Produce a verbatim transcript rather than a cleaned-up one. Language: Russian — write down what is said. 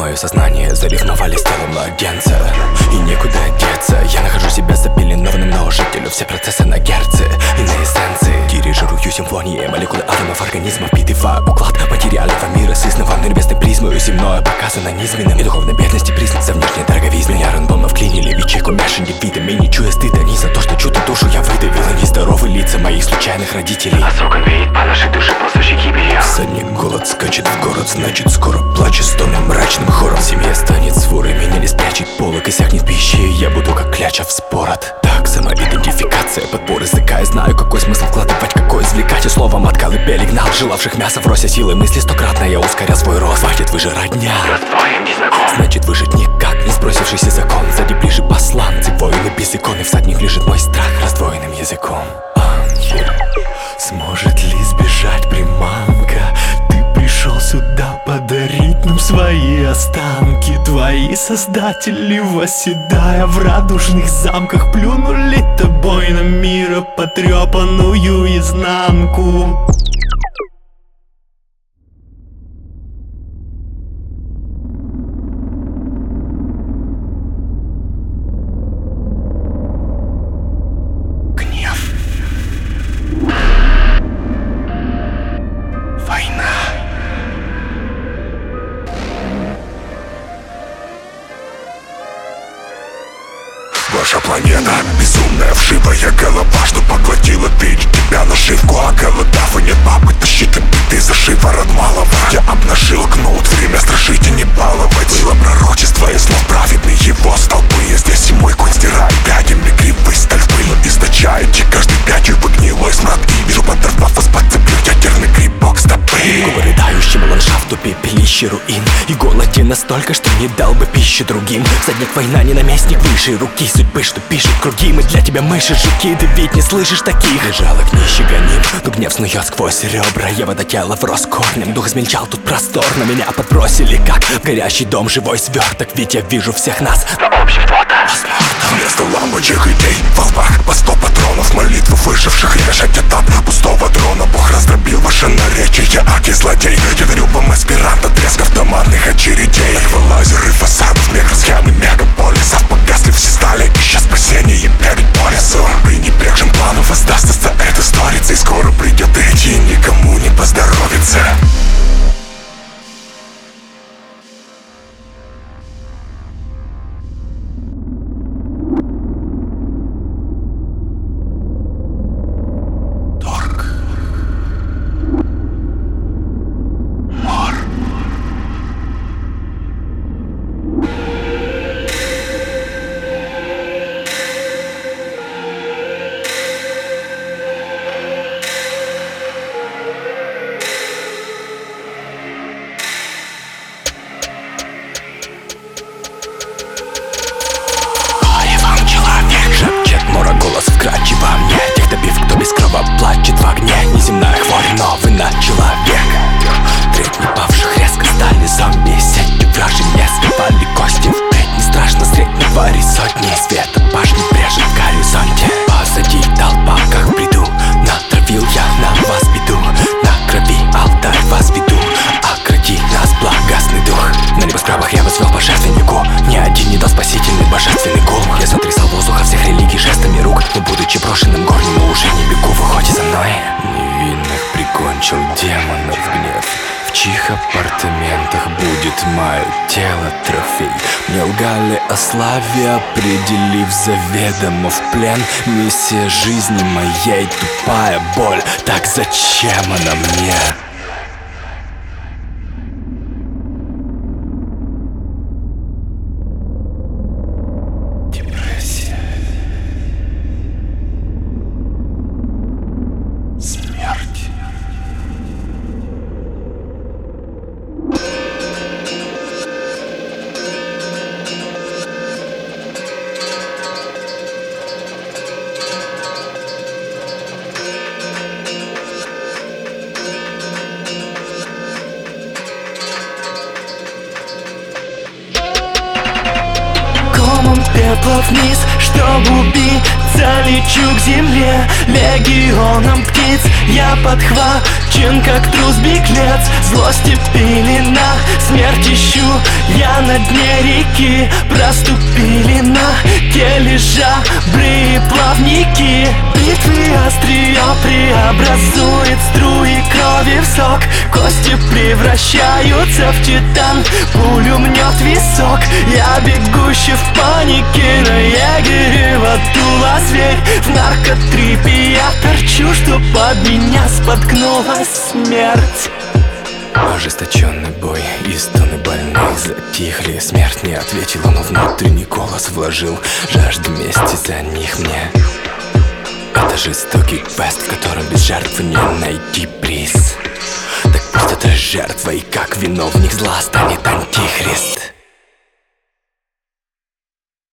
Мое сознание заревновали с телом младенца, и некуда деться. Я нахожу себя запеленованным множителю. Все процессы на герцы и на эссенции. Дирижирую симфонии молекулы атомов организма, впитывая уклад материального мира сызного на небесной призмою. Земное показано низменным и духовной бедности признан за внешней дороговизной. Меня рандомно вклинили в ячейку мешанье видами, не чуя стыда ни за то, что чью-то душу я выдавила. Нездоровые лица моих случайных родителей. А срок он веет по нашей душе, ползущей гибелью. Всадник голод скачет в город, значит скоро плачет стоном мрачным хором. Семья станет сворой, меня не спрячет полок, иссякнет пищи, я буду как кляча вспорот. Так, самоидентификация, подбор языка. Я знаю, какой смысл вкладывать, какой извлекать. И словом от колыбели гнал желавших мяса в росе силы мысли стократно. Я ускорял свой рост. Хватит выжирать дня, Раздвоен не знаком. значит выжить никак. Не сбросившийся закон, сзади ближе посланцы, воины без иконы. Всадник лежит мой страх раздвоенным языком. Ангел, сможет ли сбежать приманка? Ты пришел сюда подарить нам свои останки. Твои создатели, восседая в радужных замках, плюнули тобой на мира потрепанную изнанку. Ваша планета безумная вшивая голова, что поглотила ты тебя нашивку, а голодав и нет бабы тащит ты за шиворот малого. Я обнажил кнут, время страшить и не баловать. Было пророчество и слов праведный его столбы. Здесь и мой конь стирает пядями кривый сталь пыль. Источаете каждый пятью вы гнилой смрад. И вижу подорвав вас подцеплю ядерный грибок стопы. Губы рыдающему ландшафту пепелище руин. И голоден настолько, что не дал бы пищи другим. Всадник война не наместник высшей руки судьбы, что пишет круги. Мы для тебя мыши, жуки, ты ведь не слышишь таких. Лежалок нищий гоним, но гнев снует сквозь ребра. Я вода тела врос корнем, дух измельчал тут просторно. Меня подбросили как в горящий дом живой сверток. Ведь я вижу всех нас на общем фото. Вместо лампочек идей в лбах по сто патронов. Молитвы выживших решать этап пустого дрона. Бог раздробил ваше наречие, аки злодей. Я верю вам аспирант от треск автоматных очередей. Эквалайзеры фасадов, микросхемы мегаполисов. Погасли все стали, ища спасение перед по лесу. Пренебрежен планов воздастся за эту сторицей. Скоро придет идти, никому не поздоровится. Вкрадчиво мне, тех добив, кто без крова плачет в огне. Неземная хворь, новый на человек. Треть павших резко стали зомби. Сетью вражи не срывали кости. Впредь не страшно средней твари сотни. Свет от башни брежет в горизонте. Позади толпа, как в бреду. Натравил я на вас беду. На крови алтарь возведу. Огради нас, благостный дух. На небоскребах я возвел по жертвеннику. Ни один не дал спасительный божественный гул. Я сотрясал воздуха всех религий жестами рук. Но будучи брошенным горнем, уже не бегу, выходи за мной. Невинных прикончил демонов гнев. В чьих апартаментах будет мое тело трофей? Мне лгали о славе, определив заведомо в плен. Миссия жизни моей тупая боль. Так зачем она мне? Пепла вниз, чтоб убиться, лечу к земле. Легионом птиц я подхват Чин как трус беглец, злости пелена. Смерть ищу я на дне реки. Проступили на теле жабры и плавники. Битвы острие преобразует струи крови в сок. Кости превращаются в титан, пулю мнет висок. Я бегущий в панике на егерево дуло зверь. В наркотрипе я торчу, чтоб об меня споткнулась смерть. Ожесточенный бой и стоны больных затихли. Смерть не ответила, но внутренний голос вложил жажду мести за них мне. Это жестокий квест, в котором без жертвы не найти приз. Так пусть эта жертва и как виновник зла станет антихрист.